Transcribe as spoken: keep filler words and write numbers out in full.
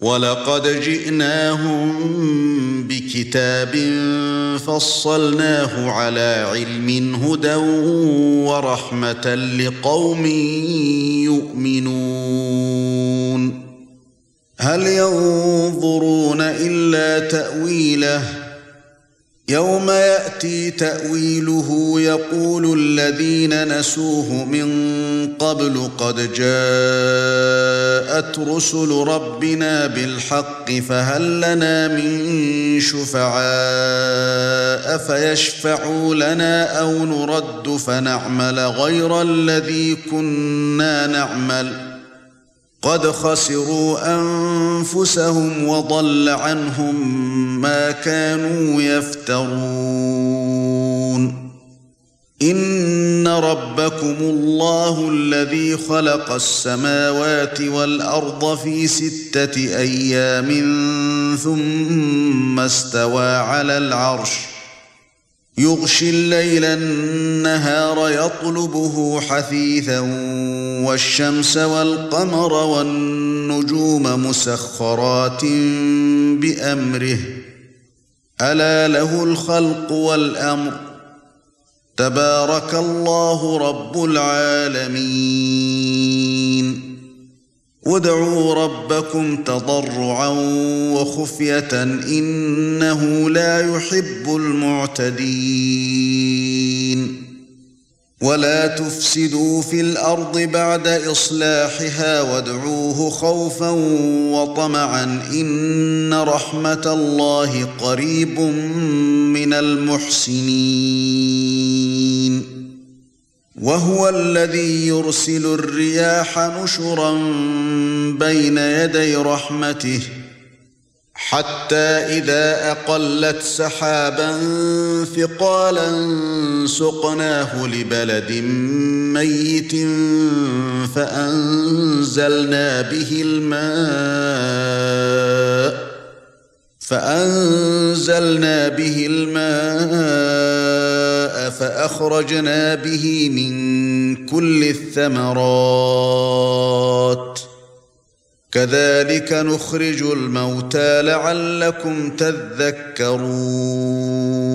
وَلَقَدْ جِئْنَاهُمْ بِكِتَابٍ فَصَّلْنَاهُ عَلَى عِلْمٍ هُدًى وَرَحْمَةً لِقَوْمٍ يُؤْمِنُونَ هَلْ يَنظُرُونَ إِلَّا تَأْوِيلَهُ يَوْمَ يَأْتِي تَأْوِيلُهُ يَقُولُ الَّذِينَ نَسُوهُ مِن قَبْلُ قَدْ جَاءَتْ رُسُلُ رَبِّنَا بِالْحَقِّ فَهَل لَّنَا مِن شُفَعَاءَ فَيَشْفَعُوا لَنَا أَوْ نُرَدُّ فَنَعْمَلَ غَيْرَ الَّذِي كُنَّا نَعْمَلُ قَدْ خَسِرُوا أَنفُسَهُمْ وَضَلَّ عَنْهُمْ مَا كَانُوا يَفْتَرُونَ إِنَّ رَبَّكُمُ اللَّهُ الَّذِي خَلَقَ السَّمَاوَاتِ وَالْأَرْضَ فِي سِتَّةِ أَيَّامٍ ثُمَّ اسْتَوَى عَلَى الْعَرْشِ يُغْشِي اللَّيْلَ النَّهَارَ يَطْلُبُهُ حَثِيثًا وَالشَّمْسَ وَالْقَمَرَ وَالنُّجُومَ مُسَخَّرَاتٍ بِأَمْرِهِ أَلَا لَهُ الْخَلْقُ وَالْأَمْرُ تَبَارَكَ اللَّهُ رَبُّ الْعَالَمِينَ وَادْعُوا رَبَّكُمْ تَضَرُّعًا وَخُفْيَةً إِنَّهُ لَا يُحِبُّ الْمُعْتَدِينَ وَلَا تُفْسِدُوا فِي الْأَرْضِ بَعْدَ إِصْلَاحِهَا وَادْعُوهُ خَوْفًا وَطَمَعًا إِنَّ رَحْمَةَ اللَّهِ قَرِيبٌ مِنَ الْمُحْسِنِينَ وَهُوَ الَّذِي يُرْسِلُ الرِّيَاحَ نُشُرًا بَيْنَ يَدَيْ رَحْمَتِهِ حَتَّى إِذَا أَقَلَّتْ سَحَابًا ثِقَالًا سُقْنَاهُ لِبَلَدٍ مَّيِّتٍ فَأَنزَلْنَا بِهِ الْمَاءَ فَأَنزَلْنَا بِهِ الْمَاءَ فَأَخْرَجْنَا بِهِ مِنْ كُلِّ الثَّمَرَاتِ كَذَلِكَ نُخْرِجُ الْمَوْتَى لَعَلَّكُمْ تَذَكَّرُونَ